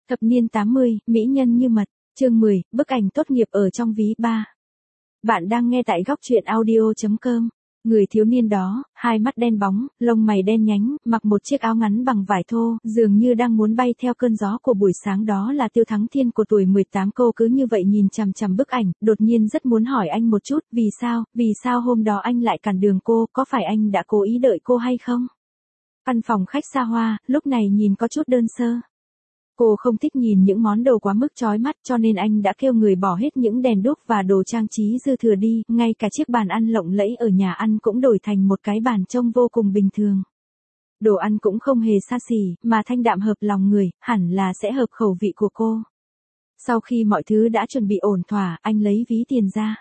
Thập niên 80, mỹ nhân như mật, chương 10, bức ảnh tốt nghiệp ở trong ví ba. Bạn đang nghe tại góc truyện audio.com. Người thiếu niên đó, hai mắt đen bóng, lông mày đen nhánh, mặc một chiếc áo ngắn bằng vải thô, dường như đang muốn bay theo cơn gió của buổi sáng, đó là Tiêu Thắng Thiên của tuổi 18. Cô cứ như vậy nhìn chằm chằm bức ảnh, đột nhiên rất muốn hỏi anh một chút, vì sao hôm đó anh lại cản đường cô, có phải anh đã cố ý đợi cô hay không? Căn phòng khách xa hoa, lúc này nhìn có chút đơn sơ. Cô không thích nhìn những món đồ quá mức chói mắt, cho nên anh đã kêu người bỏ hết những đèn đuốc và đồ trang trí dư thừa đi, ngay cả chiếc bàn ăn lộng lẫy ở nhà ăn cũng đổi thành một cái bàn trông vô cùng bình thường. Đồ ăn cũng không hề xa xỉ, mà thanh đạm hợp lòng người, hẳn là sẽ hợp khẩu vị của cô. Sau khi mọi thứ đã chuẩn bị ổn thỏa, anh lấy ví tiền ra.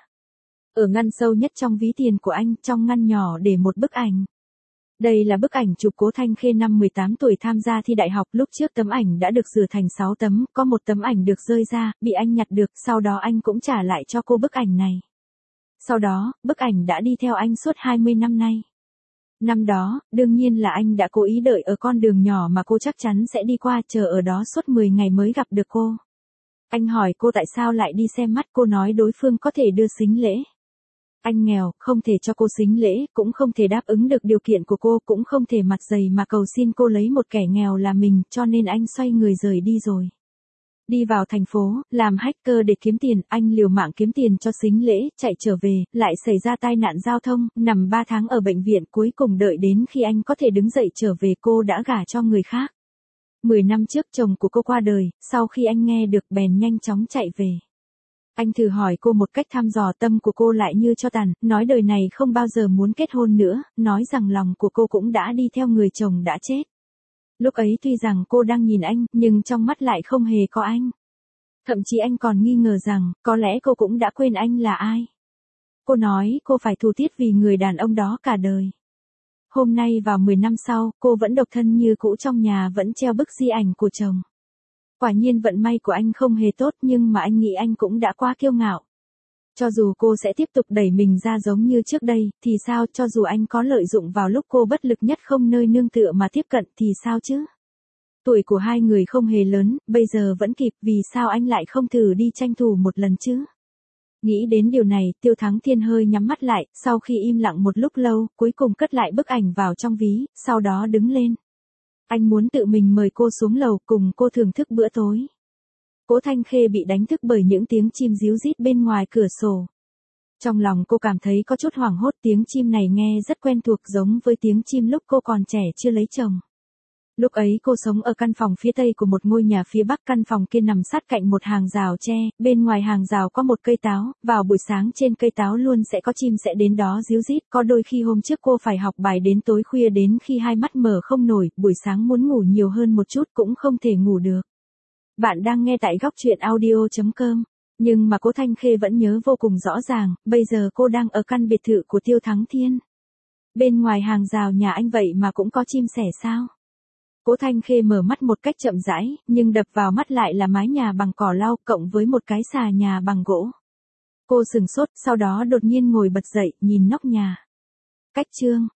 Ở ngăn sâu nhất trong ví tiền của anh, trong ngăn nhỏ để một bức ảnh. Đây là bức ảnh chụp Cố Thanh Khê năm 18 tuổi tham gia thi đại học, lúc trước tấm ảnh đã được rửa thành 6 tấm, có một tấm ảnh được rơi ra, bị anh nhặt được, sau đó anh cũng trả lại cho cô bức ảnh này. Sau đó, bức ảnh đã đi theo anh suốt 20 năm nay. Năm đó, đương nhiên là anh đã cố ý đợi ở con đường nhỏ mà cô chắc chắn sẽ đi qua, chờ ở đó suốt 10 ngày mới gặp được cô. Anh hỏi cô tại sao lại đi xem mắt, cô nói đối phương có thể đưa sính lễ. Anh nghèo, không thể cho cô sính lễ, cũng không thể đáp ứng được điều kiện của cô, cũng không thể mặt dày mà cầu xin cô lấy một kẻ nghèo là mình, cho nên anh xoay người rời đi rồi. Đi vào thành phố, làm hacker để kiếm tiền, anh liều mạng kiếm tiền cho sính lễ, chạy trở về, lại xảy ra tai nạn giao thông, nằm 3 tháng ở bệnh viện, cuối cùng đợi đến khi anh có thể đứng dậy trở về, cô đã gả cho người khác. 10 năm trước chồng của cô qua đời, sau khi anh nghe được bèn nhanh chóng chạy về. Anh thử hỏi cô một cách thăm dò, tâm của cô lại như tro tàn, nói đời này không bao giờ muốn kết hôn nữa, nói rằng lòng của cô cũng đã đi theo người chồng đã chết. Lúc ấy tuy rằng cô đang nhìn anh, nhưng trong mắt lại không hề có anh. Thậm chí anh còn nghi ngờ rằng, có lẽ cô cũng đã quên anh là ai. Cô nói cô phải thù thiết vì người đàn ông đó cả đời. Hôm nay vào 10 năm sau, cô vẫn độc thân như cũ, trong nhà vẫn treo bức di ảnh của chồng. Quả nhiên vận may của anh không hề tốt, nhưng mà anh nghĩ anh cũng đã quá kiêu ngạo. Cho dù cô sẽ tiếp tục đẩy mình ra giống như trước đây, thì sao, cho dù anh có lợi dụng vào lúc cô bất lực nhất không nơi nương tựa mà tiếp cận thì sao chứ? Tuổi của hai người không hề lớn, bây giờ vẫn kịp, vì sao anh lại không thử đi tranh thủ một lần chứ? Nghĩ đến điều này, Tiêu Thắng Thiên hơi nhắm mắt lại, sau khi im lặng một lúc lâu, cuối cùng cất lại bức ảnh vào trong ví, sau đó đứng lên. Anh muốn tự mình mời cô xuống lầu cùng cô thưởng thức bữa tối. Cố Thanh Khê bị đánh thức bởi những tiếng chim ríu rít bên ngoài cửa sổ. Trong lòng cô cảm thấy có chút hoảng hốt, tiếng chim này nghe rất quen thuộc, giống với tiếng chim lúc cô còn trẻ chưa lấy chồng. Lúc ấy cô sống ở căn phòng phía tây của một ngôi nhà phía bắc, căn phòng kia nằm sát cạnh một hàng rào tre, bên ngoài hàng rào có một cây táo, vào buổi sáng trên cây táo luôn sẽ có chim sẽ đến đó ríu rít, có đôi khi hôm trước cô phải học bài đến tối khuya, đến khi hai mắt mở không nổi, buổi sáng muốn ngủ nhiều hơn một chút cũng không thể ngủ được. Bạn đang nghe tại góc truyện audio.com, nhưng mà Cố Thanh Khê vẫn nhớ vô cùng rõ ràng, bây giờ cô đang ở căn biệt thự của Tiêu Thắng Thiên. Bên ngoài hàng rào nhà anh vậy mà cũng có chim sẻ sao? Cố Thanh Khê mở mắt một cách chậm rãi, nhưng đập vào mắt lại là mái nhà bằng cỏ lau cộng với một cái xà nhà bằng gỗ. Cô sửng sốt, sau đó đột nhiên ngồi bật dậy, nhìn nóc nhà. Cách chương